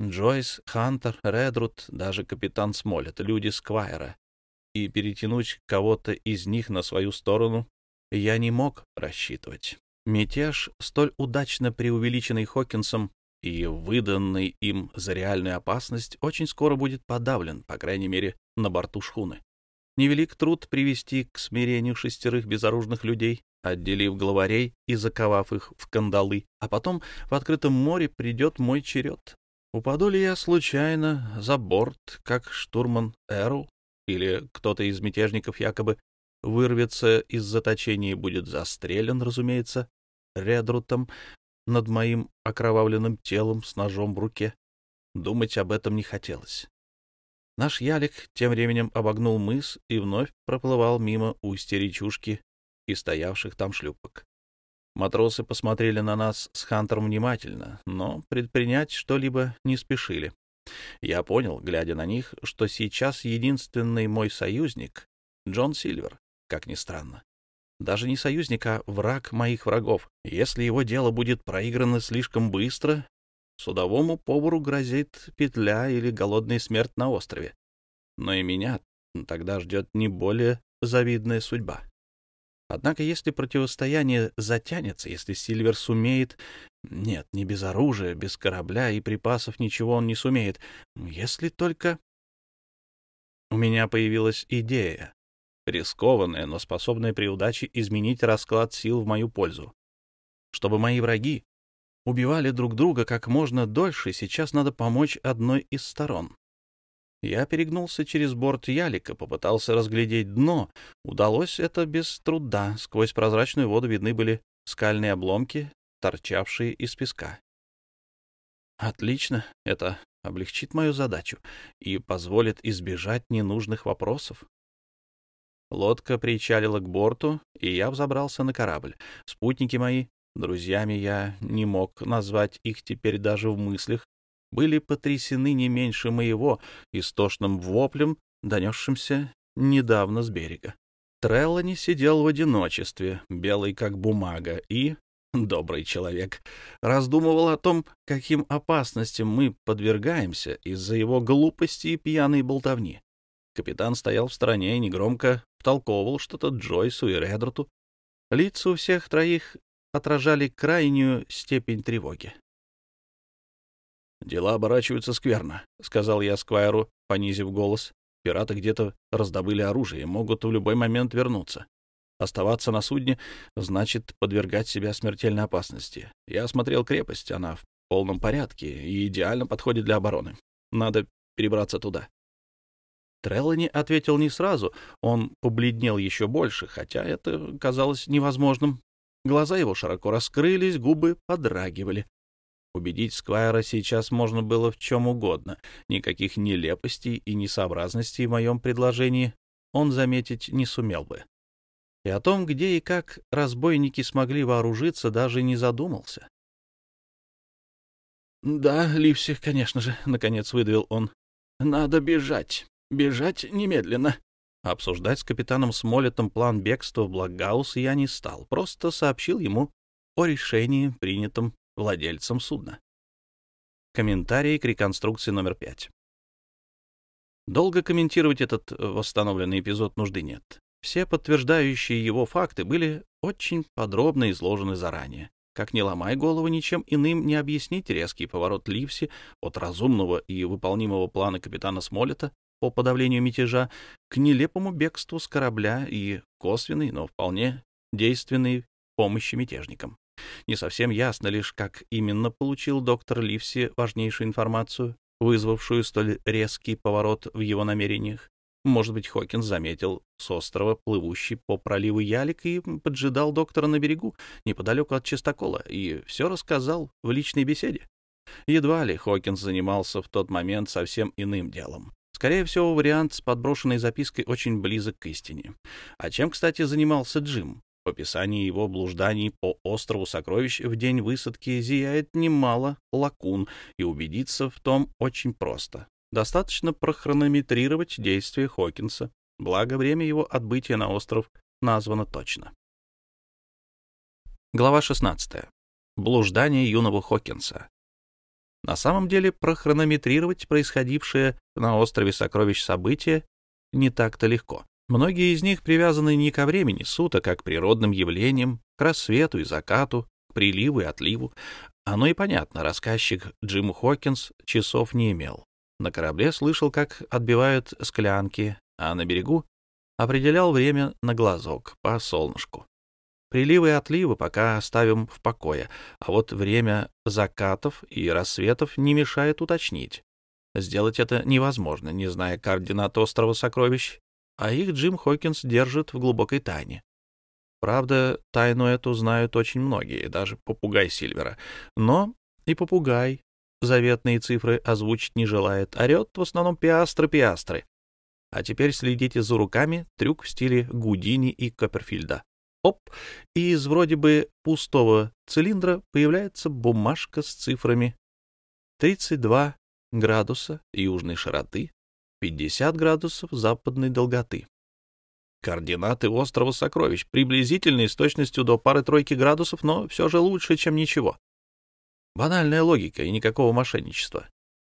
Джойс, Хантер, Редруд, даже капитан Смолет — люди Сквайра, и перетянуть кого-то из них на свою сторону я не мог рассчитывать. Мятеж, столь удачно преувеличенный Хокинсом и выданный им за реальную опасность, очень скоро будет подавлен, по крайней мере, на борту шхуны. Невелик труд привести к смирению 6 безоружных людей, отделив главарей и заковав их в кандалы, а потом в открытом море придет мой черед. Упаду ли я случайно за борт, как штурман Эрл, или кто-то из мятежников якобы вырвется из заточения и будет застрелен, разумеется, Редрутом над моим окровавленным телом с ножом в руке. Думать об этом не хотелось. Наш ялик тем временем обогнул мыс и вновь проплывал мимо устья речушки и стоявших там шлюпок. Матросы посмотрели на нас с Хантером внимательно, но предпринять что-либо не спешили. Я понял, глядя на них, что сейчас единственный мой союзник — Джон Сильвер, как ни странно. Даже не союзник, а враг моих врагов. Если его дело будет проиграно слишком быстро, судовому повару грозит петля или голодная смерть на острове. Но и меня тогда ждет не более завидная судьба. Однако, если противостояние затянется, если Сильвер сумеет... Нет, не без оружия, без корабля и припасов ничего он не сумеет. Если только... У меня появилась идея, рискованная, но способная при удаче изменить расклад сил в мою пользу. Чтобы мои враги убивали друг друга как можно дольше, сейчас надо помочь одной из сторон. Я перегнулся через борт ялика, попытался разглядеть дно. Удалось это без труда. Сквозь прозрачную воду видны были скальные обломки, торчавшие из песка. Отлично, это облегчит мою задачу и позволит избежать ненужных вопросов. Лодка причалила к борту, и я взобрался на корабль. Спутники мои, друзьями я не мог назвать их теперь даже в мыслях, были потрясены не меньше моего истошным воплем, донесшимся недавно с берега. Треллани сидел в одиночестве, белый как бумага, и, добрый человек, раздумывал о том, каким опасностям мы подвергаемся из-за его глупости и пьяной болтовни. Капитан стоял в стороне и негромко втолковывал что-то Джойсу и Редруту. Лица у всех троих отражали крайнюю степень тревоги. «Дела оборачиваются скверно», — сказал я Сквайру, понизив голос. «Пираты где-то раздобыли оружие и могут в любой момент вернуться. Оставаться на судне значит подвергать себя смертельной опасности. Я осмотрел крепость, она в полном порядке и идеально подходит для обороны. Надо перебраться туда». Треллани ответил не сразу, он побледнел еще больше, хотя это казалось невозможным. Глаза его широко раскрылись, губы подрагивали. Убедить Сквайра сейчас можно было в чем угодно. Никаких нелепостей и несообразностей в моем предложении он заметить не сумел бы. И о том, где и как разбойники смогли вооружиться, даже не задумался. «Да, Ливси, конечно же», — наконец выдавил он. «Надо бежать. Бежать немедленно». Обсуждать с капитаном Смолетом план бегства в Блокгаус я не стал, просто сообщил ему о решении, принятом владельцем судна. Комментарий к реконструкции номер 5. Долго комментировать этот восстановленный эпизод нужды нет. Все подтверждающие его факты были очень подробно изложены заранее. Как ни ломай голову, ничем иным не объяснить резкий поворот Ливси от разумного и выполнимого плана капитана Смолета по подавлению мятежа к нелепому бегству с корабля и косвенной, но вполне действенной помощи мятежникам. Не совсем ясно лишь, как именно получил доктор Ливси важнейшую информацию, вызвавшую столь резкий поворот в его намерениях. Может быть, Хокинс заметил с острова плывущий по проливу ялик и поджидал доктора на берегу, неподалеку от Чистокола, и все рассказал в личной беседе. Едва ли Хокинс занимался в тот момент совсем иным делом. Скорее всего, вариант с подброшенной запиской очень близок к истине. А чем, кстати, занимался Джим? В описании его блужданий по острову Сокровищ в день высадки зияет немало лакун, и убедиться в том очень просто. Достаточно прохронометрировать действия Хокинса, благо время его отбытия на остров названо точно. Глава 16. Блуждание юного Хокинса. На самом деле прохронометрировать происходившее на острове Сокровищ события не так-то легко. Многие из них привязаны не ко времени суток, а к природным явлениям, к рассвету и закату, к приливу и отливу. Оно и понятно, рассказчик Джим Хокинс часов не имел. На корабле слышал, как отбивают склянки, а на берегу определял время на глазок по солнышку. Приливы и отливы пока оставим в покое, а вот время закатов и рассветов не мешает уточнить. Сделать это невозможно, не зная координат острова Сокровищ, а их Джим Хокинс держит в глубокой тайне. Правда, тайну эту знают очень многие, даже попугай Сильвера. Но и попугай заветные цифры озвучить не желает, орет в основном пиастры. А теперь следите за руками, трюк в стиле Гудини и Копперфильда. Оп, и из вроде бы пустого цилиндра появляется бумажка с цифрами: 32 градуса южной широты, 50 градусов западной долготы. Координаты острова Сокровищ, приблизительные, с точностью до пары-тройки градусов, но все же лучше, чем ничего. Банальная логика и никакого мошенничества.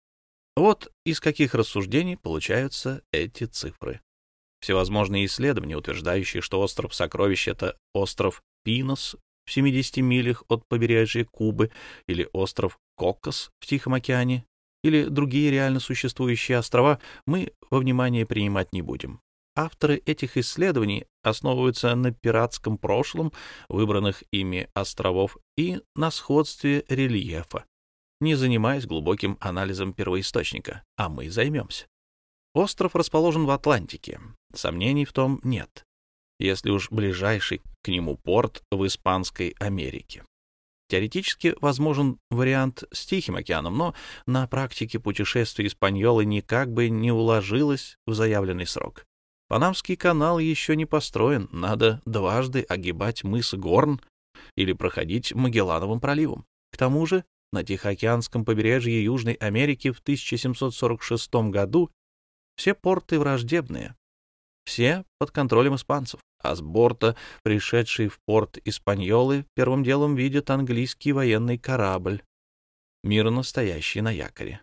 Вот из каких рассуждений получаются эти цифры. Всевозможные исследования, утверждающие, что остров Сокровищ — это остров Пинос в 70 милях от побережья Кубы, или остров Кокос в Тихом океане, или другие реально существующие острова, мы во внимание принимать не будем. Авторы этих исследований основываются на пиратском прошлом выбранных ими островов и на сходстве рельефа, не занимаясь глубоким анализом первоисточника, а мы займемся. Остров расположен в Атлантике, сомнений в том нет, если уж ближайший к нему порт в Испанской Америке. Теоретически возможен вариант с Тихим океаном, но на практике путешествие Испаньолы никак бы не уложилось в заявленный срок. Панамский канал еще не построен, надо дважды огибать мыс Горн или проходить Магеллановым проливом. К тому же на Тихоокеанском побережье Южной Америки в 1746 году все порты враждебные, все под контролем испанцев, а с борта, пришедший в порт Испаньолы, первым делом видят английский военный корабль, мирно стоящий на якоре.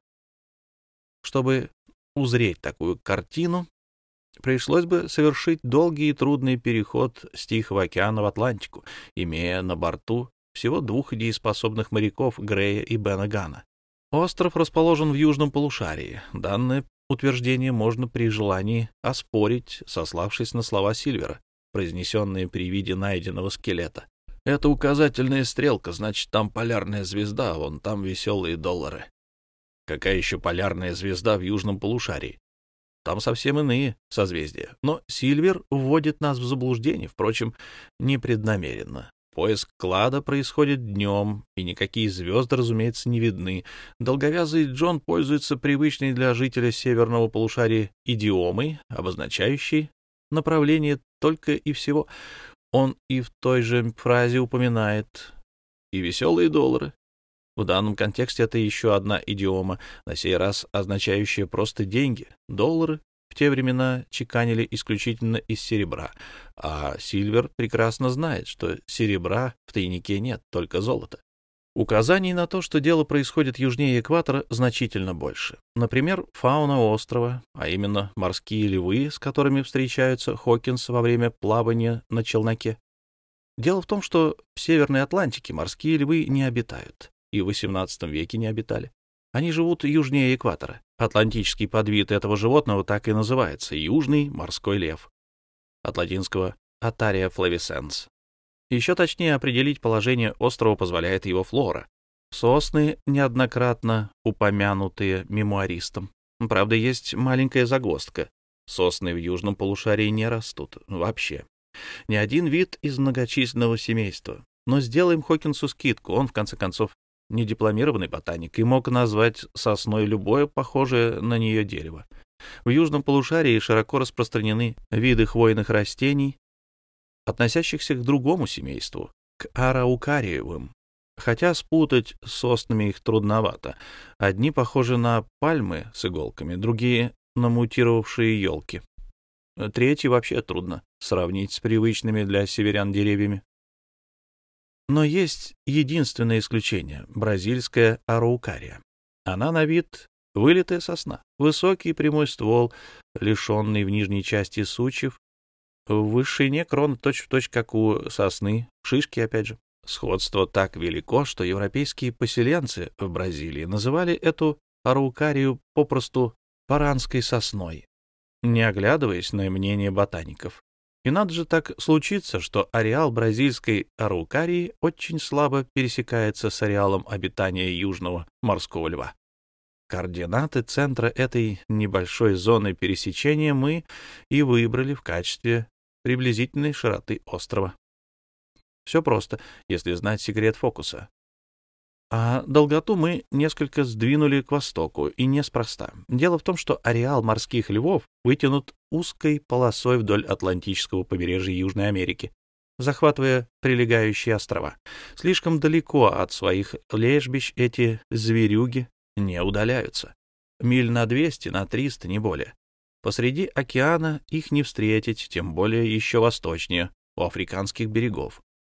Чтобы узреть такую картину, пришлось бы совершить долгий и трудный переход с Тихого океана в Атлантику, имея на борту всего двух дееспособных моряков Грея и Бена Ганна. Остров расположен в южном полушарии. Данное утверждение можно при желании оспорить, сославшись на слова Сильвера, произнесенные при виде найденного скелета. «Это указательная стрелка, значит, там полярная звезда, а вон там веселые доллары». Какая еще полярная звезда в южном полушарии? Там совсем иные созвездия. Но Сильвер вводит нас в заблуждение, впрочем, непреднамеренно. Поиск клада происходит днем, и никакие звезды, разумеется, не видны. Долговязый Джон пользуется привычной для жителя северного полушария идиомой, обозначающей направление только и всего. Он и в той же фразе упоминает и веселые доллары. В данном контексте это еще одна идиома, на сей раз означающая просто деньги. Доллары в те времена чеканили исключительно из серебра, а Сильвер прекрасно знает, что серебра в тайнике нет, только золото. Указаний на то, что дело происходит южнее экватора, значительно больше. Например, фауна острова, а именно морские львы, с которыми встречаются Хокинс во время плавания на челноке. Дело в том, что в Северной Атлантике морские львы не обитают, и в XVIII веке не обитали. Они живут южнее экватора. Атлантический подвид этого животного так и называется — южный морской лев. От латинского «Otaria flavescens». Еще точнее определить положение острова позволяет его флора. Сосны, неоднократно упомянутые мемуаристом. Правда, есть маленькая загвоздка. Сосны в южном полушарии не растут вообще. Ни один вид из многочисленного семейства. Но сделаем Хокинсу скидку, он, в конце концов, не дипломированный ботаник и мог назвать сосной любое похожее на нее дерево. В южном полушарии широко распространены виды хвойных растений, относящихся к другому семейству, к араукариевым. Хотя спутать с соснами их трудновато. Одни похожи на пальмы с иголками, другие — на мутировавшие елки. Третьи вообще трудно сравнить с привычными для северян деревьями. Но есть единственное исключение — бразильская араукария. Она на вид вылитая сосна, высокий прямой ствол, лишенный в нижней части сучьев, в вышине крона точь-в-точь, как у сосны, шишки опять же. Сходство так велико, что европейские поселенцы в Бразилии называли эту араукарию попросту паранской сосной, не оглядываясь на мнение ботаников. И надо же так случиться, что ареал бразильской араукарии очень слабо пересекается с ареалом обитания южного морского льва. Координаты центра этой небольшой зоны пересечения мы и выбрали в качестве приблизительной широты острова. Все просто, если знать секрет фокуса. А долготу мы несколько сдвинули к востоку, и неспроста. Дело в том, что ареал морских львов вытянут узкой полосой вдоль Атлантического побережья Южной Америки, захватывая прилегающие острова. Слишком далеко от своих лежбищ эти зверюги не удаляются. Миль на 200, на 300, не более. Посреди океана их не встретить, тем более еще восточнее, у африканских берегов.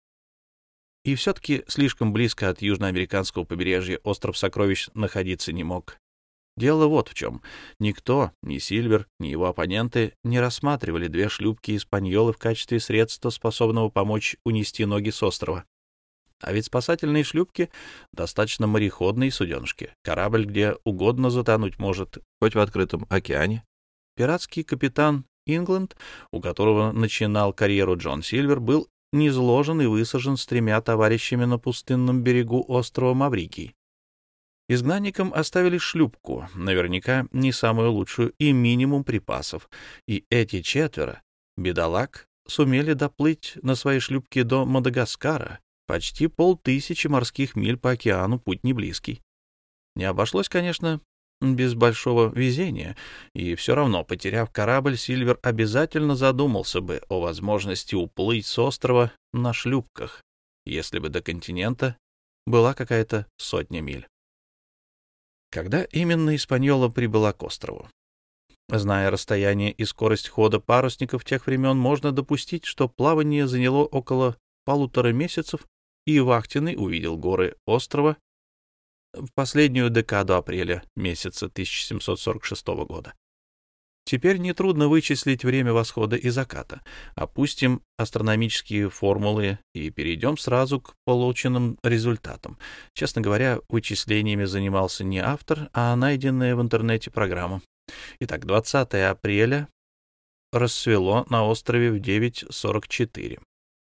И все-таки слишком близко от южноамериканского побережья остров Сокровищ находиться не мог. Дело вот в чем. Никто, ни Сильвер, ни его оппоненты, не рассматривали две шлюпки «Испаньолы» в качестве средства, способного помочь унести ноги с острова. А ведь спасательные шлюпки — достаточно мореходные суденышки. Корабль где угодно затонуть может, хоть в открытом океане. Пиратский капитан Ингленд, у которого начинал карьеру Джон Сильвер, был низложен и высажен с 3 товарищами на пустынном берегу острова Маврикий. Изгнанникам оставили шлюпку, наверняка не самую лучшую, и минимум припасов. И эти 4 бедолаг сумели доплыть на своей шлюпке до Мадагаскара. Почти 500 морских миль по океану, путь не близкий. Не обошлось, конечно, без большого везения, и все равно, потеряв корабль, Сильвер обязательно задумался бы о возможности уплыть с острова на шлюпках, если бы до континента была какая-то 100 миль. Когда именно «Испаньола» прибыла к острову? Зная расстояние и скорость хода парусников тех времен, можно допустить, что плавание заняло около 1,5 месяцев, и вахтенный увидел горы острова в последнюю декаду апреля месяца 1746 года. Теперь нетрудно вычислить время восхода и заката. Опустим астрономические формулы и перейдем сразу к полученным результатам. Честно говоря, вычислениями занимался не автор, а найденная в интернете программа. Итак, 20 апреля рассвело на острове в 9:44.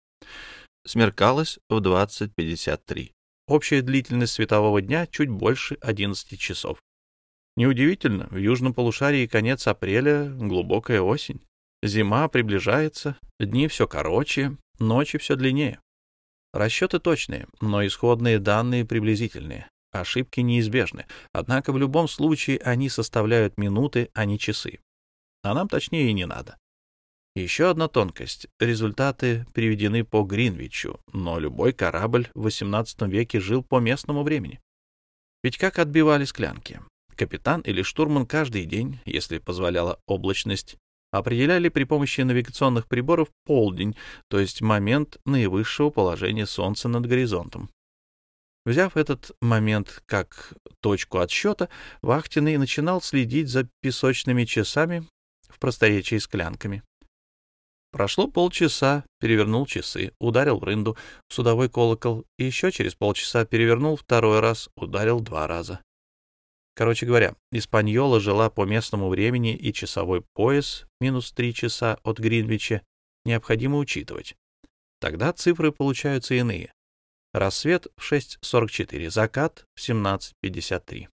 Смеркалось в 20:53. Общая длительность светового дня чуть больше 11 часов. Неудивительно, в южном полушарии конец апреля, глубокая осень. Зима приближается, дни все короче, ночи все длиннее. Расчеты точные, но исходные данные приблизительные. Ошибки неизбежны, однако в любом случае они составляют минуты, а не часы. А нам точнее и не надо. Еще одна тонкость. Результаты приведены по Гринвичу, но любой корабль в XVIII веке жил по местному времени. Ведь как отбивали склянки? Капитан или штурман каждый день, если позволяла облачность, определяли при помощи навигационных приборов полдень, то есть момент наивысшего положения Солнца над горизонтом. Взяв этот момент как точку отсчета, вахтенный начинал следить за песочными часами, в просторечии склянками. Прошло полчаса, перевернул часы, ударил в рынду, в судовой колокол, и еще через полчаса перевернул 2 раз, ударил 2 раза. Короче говоря, «Испаньола» жила по местному времени, и часовой пояс, -3 часа от Гринвича, необходимо учитывать. Тогда цифры получаются иные. Рассвет в 6:44, закат в 17:53.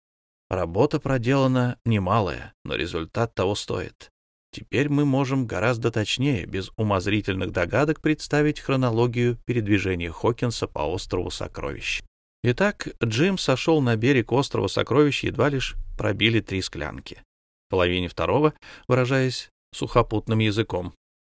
Работа проделана немалая, но результат того стоит. Теперь мы можем гораздо точнее, без умозрительных догадок, представить хронологию передвижения Хокинса по острову Сокровищ. Итак, Джим сошел на берег острова Сокровищ, едва лишь пробили 3 склянки. В половине 2, выражаясь сухопутным языком.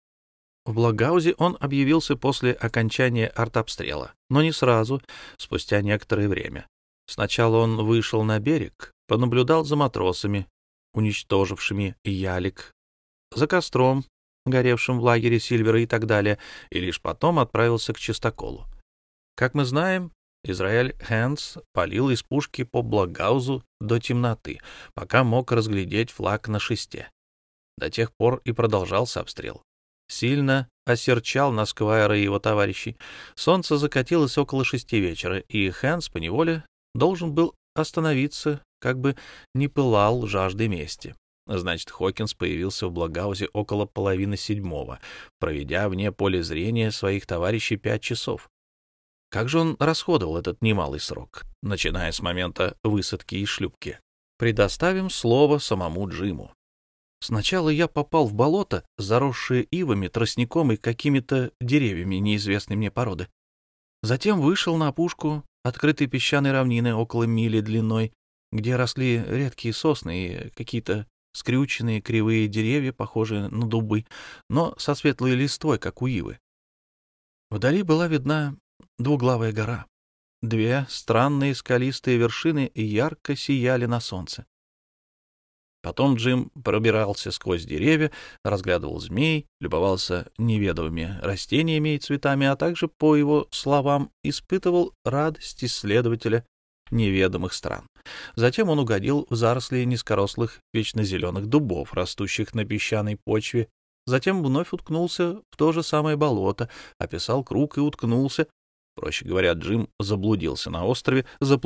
В Блокгаузе он объявился после окончания артобстрела, но не сразу, спустя некоторое время. Сначала он вышел на берег, понаблюдал за матросами, уничтожившими ялик, за костром, горевшим в лагере Сильвера и так далее, и лишь потом отправился к чистоколу. Как мы знаем, Израиль Хэнс палил из пушки по Блокгаузу до темноты, пока мог разглядеть флаг на шесте. До тех пор и продолжался обстрел. Сильно осерчал на Сквайра и его товарищей. Солнце закатилось около 6 вечера, и Хэнс поневоле должен был остановиться, как бы не пылал жаждой мести. Значит, Хокинс появился в Блокгаузе около половины 7, проведя вне поля зрения своих товарищей 5 часов. Как же он расходовал этот немалый срок, начиная с момента высадки из шлюпки? Предоставим слово самому Джиму. Сначала я попал в болото, заросшее ивами, тростником и какими-то деревьями неизвестной мне породы. Затем вышел на опушку открытой песчаной равнины около мили длиной, где росли редкие сосны и какие-то скрюченные кривые деревья, похожие на дубы, но со светлой листвой, как у ивы. Вдали была видна двуглавая гора. 2 странные скалистые вершины ярко сияли на солнце. Потом Джим пробирался сквозь деревья, разглядывал змей, любовался неведомыми растениями и цветами, а также, по его словам, испытывал радость исследователя неведомых стран. Затем он угодил в заросли низкорослых вечнозеленых дубов, растущих на песчаной почве. Затем вновь уткнулся в то же самое болото, описал круг и уткнулся. Проще говоря, Джим заблудился на острове,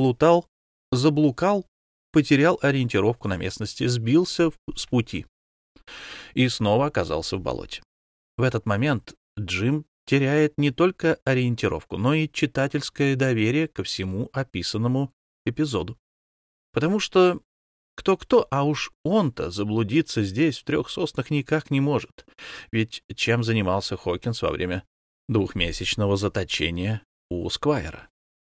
заблукал, потерял ориентировку на местности, сбился с пути и снова оказался в болоте. В этот момент Джим теряет не только ориентировку, но и читательское доверие ко всему описанному эпизоду. Потому что кто-кто, а уж он-то заблудиться здесь, в 3 соснах, никак не может. Ведь чем занимался Хокинс во время 2-месячного заточения у Сквайра?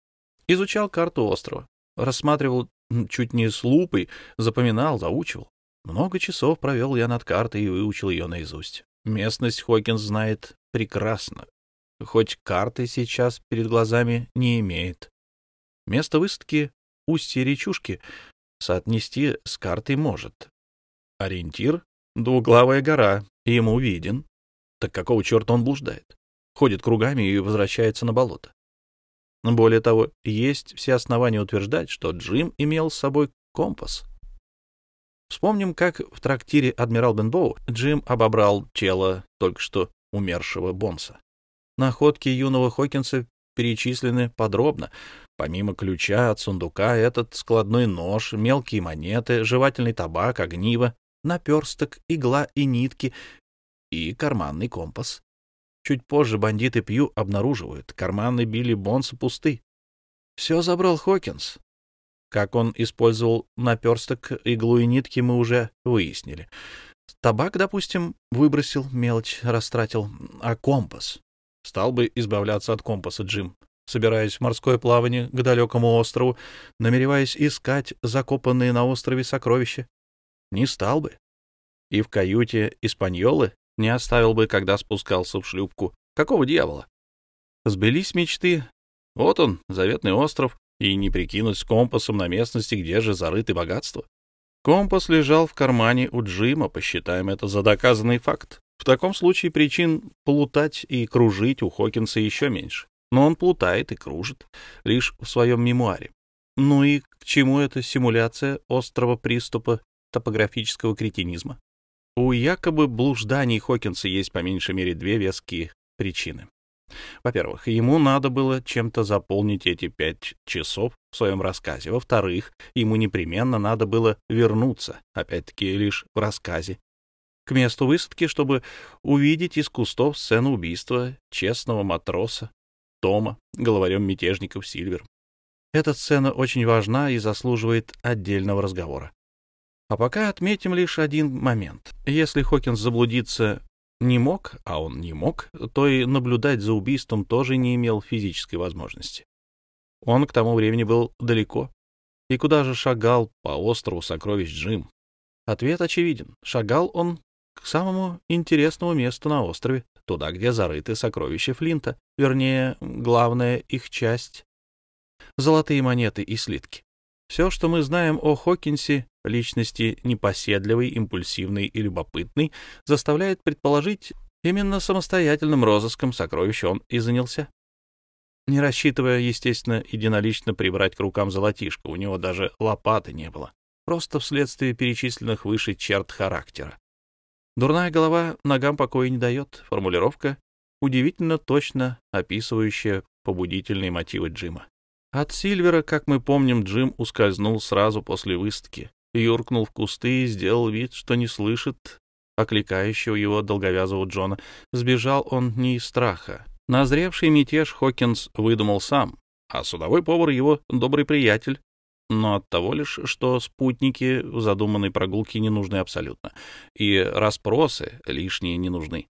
Изучал карту острова, рассматривал чуть не с лупой, запоминал, заучивал. Много часов провел я над картой и выучил ее наизусть. Местность Хокинс знает прекрасно, хоть карты сейчас перед глазами не имеет. Место высадки — устье речушки — соотнести с картой может. Ориентир — двуглавая гора, ему виден. Так какого черта он блуждает? Ходит кругами и возвращается на болото. Более того, есть все основания утверждать, что Джим имел с собой компас. Вспомним, как в трактире «Адмирал Бенбоу» Джим обобрал тело только что умершего Бонса. Находки юного Хокинса перечислены подробно. Помимо ключа от сундука, этот складной нож, мелкие монеты, жевательный табак, огниво, наперсток, игла и нитки и карманный компас. Чуть позже бандиты Пью обнаруживают, карманы Билли Бонса пусты. Все забрал Хокинс. Как он использовал наперсток, иглу и нитки, мы уже выяснили. Табак, допустим, выбросил, мелочь растратил, а компас? Стал бы избавляться от компаса Джим, собираясь в морское плавание к далекому острову, намереваясь искать закопанные на острове сокровища? Не стал бы. И в каюте Испаньолы не оставил бы, когда спускался в шлюпку. Какого дьявола? Сбылись мечты. Вот он, заветный остров, и не прикинуть с компасом на местности, где же зарыты богатства. Компас лежал в кармане у Джима, посчитаем это за доказанный факт. В таком случае причин плутать и кружить у Хокинса еще меньше. Но он плутает и кружит лишь в своем мемуаре. Ну и к чему эта симуляция острого приступа топографического кретинизма? У якобы блужданий Хокинса есть по меньшей мере 2 веские причины. Во-первых, ему надо было чем-то заполнить эти 5 часов в своем рассказе. Во-вторых, ему непременно надо было вернуться, опять-таки лишь в рассказе, к месту высадки, чтобы увидеть из кустов сцену убийства честного матроса Тома, главарем мятежников Сильвер. Эта сцена очень важна и заслуживает отдельного разговора. А пока отметим лишь один момент. Если Хокинс заблудиться не мог, а он не мог, то и наблюдать за убийством тоже не имел физической возможности. Он к тому времени был далеко. И куда же шагал по острову сокровищ Джим? Ответ очевиден. Шагал он к самому интересному месту на острове, туда, где зарыты сокровища Флинта, вернее, главная их часть — золотые монеты и слитки. Все, что мы знаем о Хокинсе, личности непоседливой, импульсивной и любопытной, заставляет предположить, именно самостоятельным розыском сокровищ он и занялся. не рассчитывая, естественно, единолично прибрать к рукам золотишко. У него даже лопаты не было, просто вследствие перечисленных выше черт характера. Дурная голова ногам покоя не дает. Формулировка, удивительно точно описывающая побудительные мотивы Джима. От Сильвера, как мы помним, Джим ускользнул сразу после выставки, юркнул в кусты и сделал вид, что не слышит окликающего его долговязого Джона. Сбежал он не из страха. Назревший мятеж Хокинс выдумал сам, а судовой повар его добрый приятель, но от того лишь, что спутники в задуманной прогулке не нужны абсолютно, и расспросы лишние не нужны.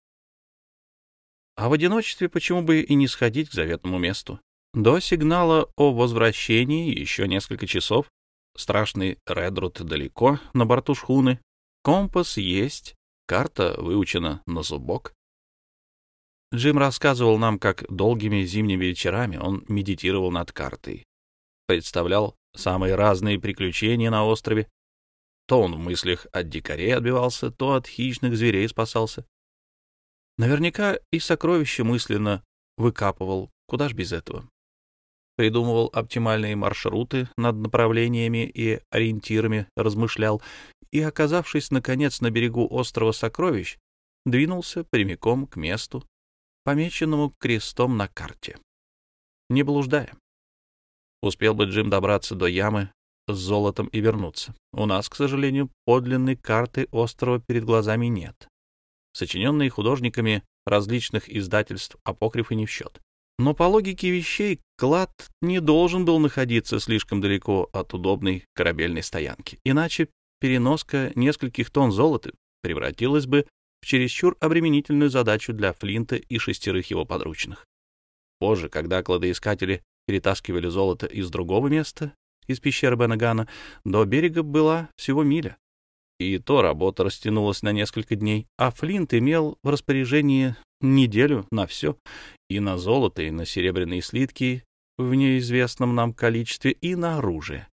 А в одиночестве почему бы и не сходить к заветному месту? До сигнала о возвращении еще несколько часов. Страшный Редрут далеко, на борту шхуны. Компас есть, карта выучена на зубок. Джим рассказывал нам, как долгими зимними вечерами он медитировал над картой. Представлял самые разные приключения на острове. То он в мыслях от дикарей отбивался, то от хищных зверей спасался. Наверняка и сокровища мысленно выкапывал, куда ж без этого. Придумывал оптимальные маршруты над направлениями и ориентирами, размышлял, и, оказавшись, наконец, на берегу острова Сокровищ, двинулся прямиком к месту, помеченному крестом на карте, не блуждая. Успел бы Джим добраться до ямы с золотом и вернуться. У нас, к сожалению, подлинной карты острова перед глазами нет. Сочиненные художниками различных издательств апокрифы не в счет. Но по логике вещей клад не должен был находиться слишком далеко от удобной корабельной стоянки. Иначе переноска нескольких тонн золота превратилась бы в чересчур обременительную задачу для Флинта и 6 его подручных. Позже, когда кладоискатели перетаскивали золото из другого места, из пещеры Бенагана, до берега была всего миля. И то работа растянулась на несколько дней, а Флинт имел в распоряжении неделю на все, и на золото, и на серебряные слитки в неизвестном нам количестве, и на оружие.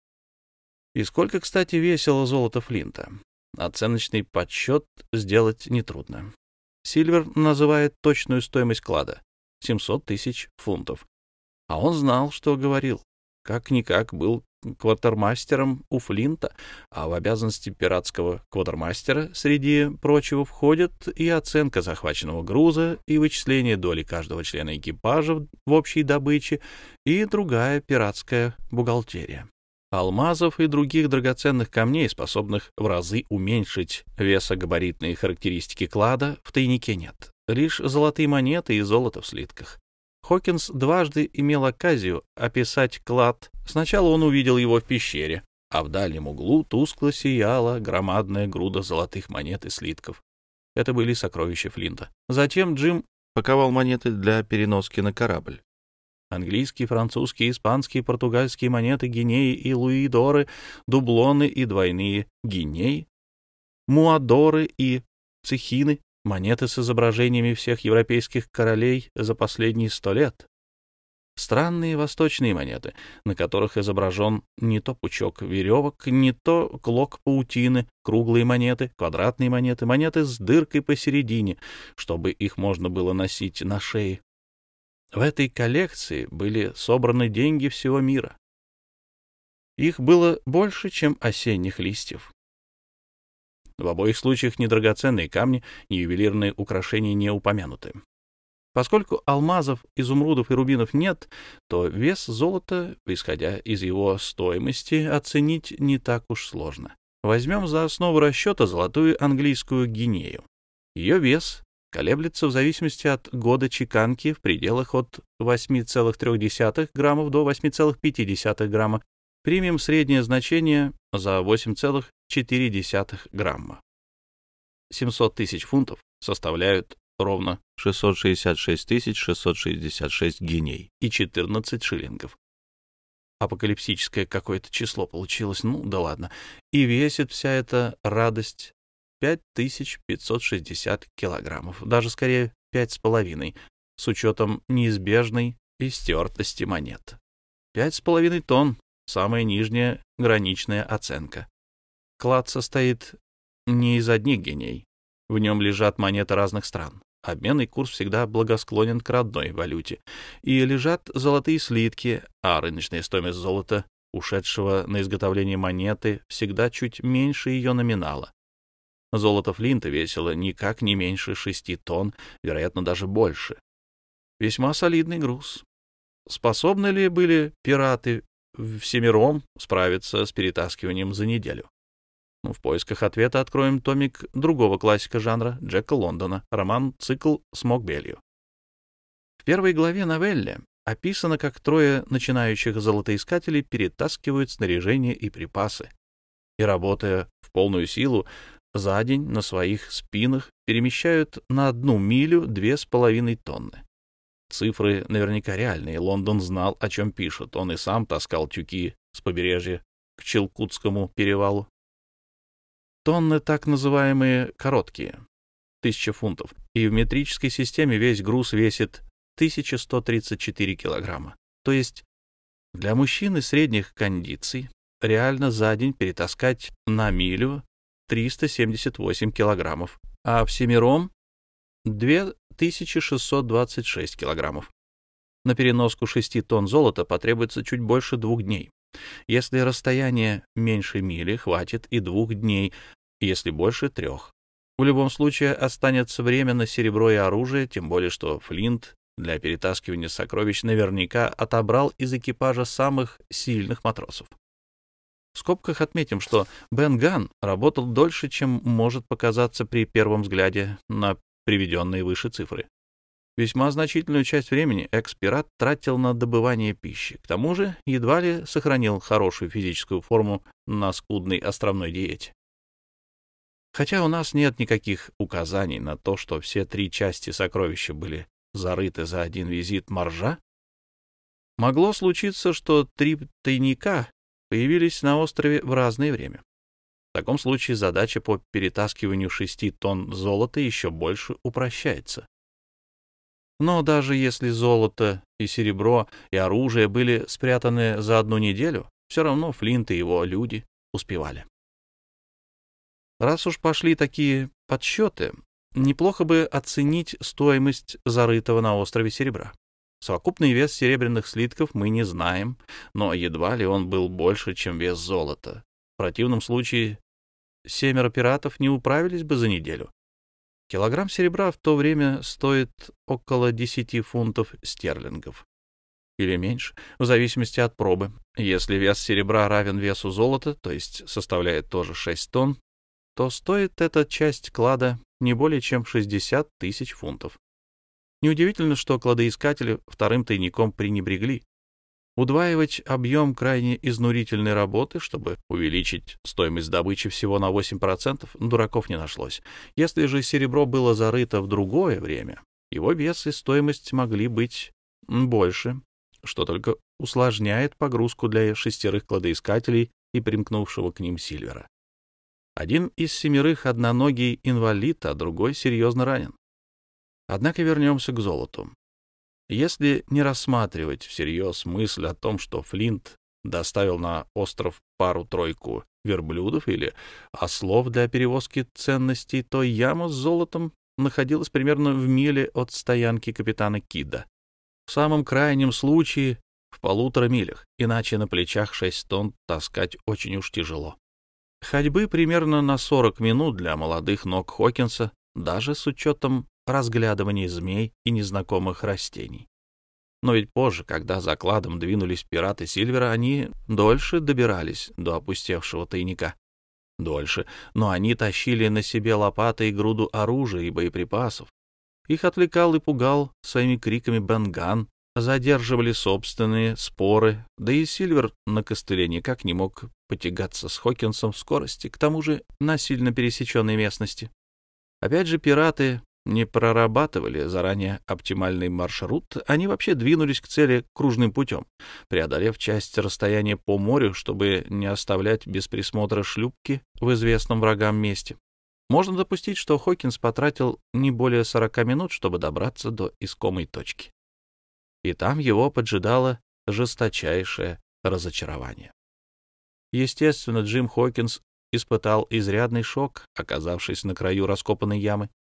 И сколько, кстати, весило золото Флинта? Оценочный подсчет сделать нетрудно. Сильвер называет точную стоимость клада — 700 000 фунтов. А он знал, что говорил. Как-никак был квартермастером у Флинта, а в обязанности пиратского квартермастера, среди прочего, входят и оценка захваченного груза, и вычисление доли каждого члена экипажа в общей добыче, и другая пиратская бухгалтерия. Алмазов и других драгоценных камней, способных в разы уменьшить весогабаритные характеристики клада, в тайнике нет. Лишь золотые монеты и золото в слитках. Хокинс дважды имел оказию описать клад. Сначала он увидел его в пещере, а в дальнем углу тускло сияла громадная груда золотых монет и слитков. Это были сокровища Флинта. Затем Джим паковал монеты для переноски на корабль. Английские, французские, испанские, португальские монеты, гинеи и луидоры, дублоны и двойные гинеи, муадоры и цехины, монеты с изображениями всех европейских королей за последние 100 лет. Странные восточные монеты, на которых изображен не то пучок веревок, не то клок паутины, круглые монеты, квадратные монеты, монеты с дыркой посередине, чтобы их можно было носить на шее. В этой коллекции были собраны деньги всего мира. Их было больше, чем осенних листьев. В обоих случаях ни драгоценные камни, ни ювелирные украшения не упомянуты. Поскольку алмазов, изумрудов и рубинов нет, то вес золота, исходя из его стоимости, оценить не так уж сложно. Возьмем за основу расчета золотую английскую гинею. Ее вес колеблется в зависимости от года чеканки в пределах от 8,3 граммов до 8,5 грамма. Примем среднее значение за 8,4 грамма. 700 000 фунтов составляют ровно 666 666 гиней и 14 шиллингов. Апокалипсическое какое-то число получилось, ну да ладно. И весит вся эта радость 5560 килограммов, даже скорее 5,5, с учетом неизбежной истертости монет. 5,5 тонн — самая нижняя граничная оценка. Клад состоит не из одних гиней. В нем лежат монеты разных стран. обменный курс всегда благосклонен к родной валюте, и лежат золотые слитки, а рыночная стоимость золота, ушедшего на изготовление монеты, всегда чуть меньше ее номинала. Золото Флинта весило никак не меньше 6 тонн, вероятно, даже больше. Весьма солидный груз. Способны ли были пираты всемиром справиться с перетаскиванием за неделю? В поисках ответа откроем томик другого классика жанра Джека Лондона, роман-цикл «С Мокбелью». В первой главе новеллы описано, как трое начинающих золотоискателей перетаскивают снаряжение и припасы, и, работая в полную силу, за день на своих спинах перемещают на 1 милю 2,5 тонны. Цифры наверняка реальные, Лондон знал, о чем пишут, он и сам таскал тюки с побережья к Челкутскому перевалу. Тонны так называемые короткие, 1000 фунтов, и в метрической системе весь груз весит 1134 килограмма. То есть для мужчины средних кондиций реально за день перетаскать на милю 378 килограммов, а всемиром 2626 килограммов. На переноску 6 тонн золота потребуется чуть больше 2 дней. Если расстояние меньше мили, хватит и 2 дней, если больше 3. В любом случае останется время на серебро и оружие, тем более что Флинт для перетаскивания сокровищ наверняка отобрал из экипажа самых сильных матросов. В скобках отметим, что Бен Ганн работал дольше, чем может показаться при первом взгляде на приведенные выше цифры. Весьма значительную часть времени экс-пират тратил на добывание пищи. К тому же едва ли сохранил хорошую физическую форму на скудной островной диете. Хотя у нас нет никаких указаний на то, что все 3 части сокровища были зарыты за один визит моржа, могло случиться, что 3 тайника появились на острове в разное время. В таком случае задача по перетаскиванию 6 тонн золота еще больше упрощается. Но даже если золото и серебро и оружие были спрятаны за 1 неделю, все равно Флинт и его люди успевали. Раз уж пошли такие подсчеты, неплохо бы оценить стоимость зарытого на острове серебра. Совокупный вес серебряных слитков мы не знаем, но едва ли он был больше, чем вес золота. В противном случае 7 пиратов не управились бы за неделю. Килограмм серебра в то время стоит около 10 фунтов стерлингов. Или меньше, в зависимости от пробы. Если вес серебра равен весу золота, то есть составляет тоже 6 тонн, то стоит эта часть клада не более чем 60 000 фунтов. Неудивительно, что кладоискатели вторым тайником пренебрегли. Удваивать объем крайне изнурительной работы, чтобы увеличить стоимость добычи всего на 8%, дураков не нашлось. Если же серебро было зарыто в другое время, его вес и стоимость могли быть больше, что только усложняет погрузку для 6 кладоискателей и примкнувшего к ним Сильвера. Один из 7 одноногий инвалид, а другой серьезно ранен. Однако вернемся к золоту. Если не рассматривать всерьез мысль о том, что Флинт доставил на остров пару-тройку верблюдов или ослов для перевозки ценностей, то яма с золотом находилась примерно в миле от стоянки капитана Кидда. В самом крайнем случае в 1,5 милях, иначе на плечах 6 тонн таскать очень уж тяжело. Ходьбы примерно на 40 минут для молодых ног Хокинса, даже с учетом разглядывания змей и незнакомых растений. Но ведь позже, когда за кладом двинулись пираты Сильвера, они дольше добирались до опустевшего тайника. Дольше, но они тащили на себе лопаты и груду оружия и боеприпасов. Их отвлекал и пугал своими криками Бен Ганн, задерживали собственные споры, да и Сильвер на костыле никак не мог потягаться с Хокинсом в скорости, к тому же на сильно пересеченной местности. Опять же, пираты не прорабатывали заранее оптимальный маршрут, они вообще двинулись к цели кружным путем, преодолев часть расстояния по морю, чтобы не оставлять без присмотра шлюпки в известном врагам месте. Можно допустить, что Хокинс потратил не более 40 минут, чтобы добраться до искомой точки. И там его поджидало жесточайшее разочарование. Естественно, Джим Хокинс испытал изрядный шок, оказавшись на краю раскопанной ямы.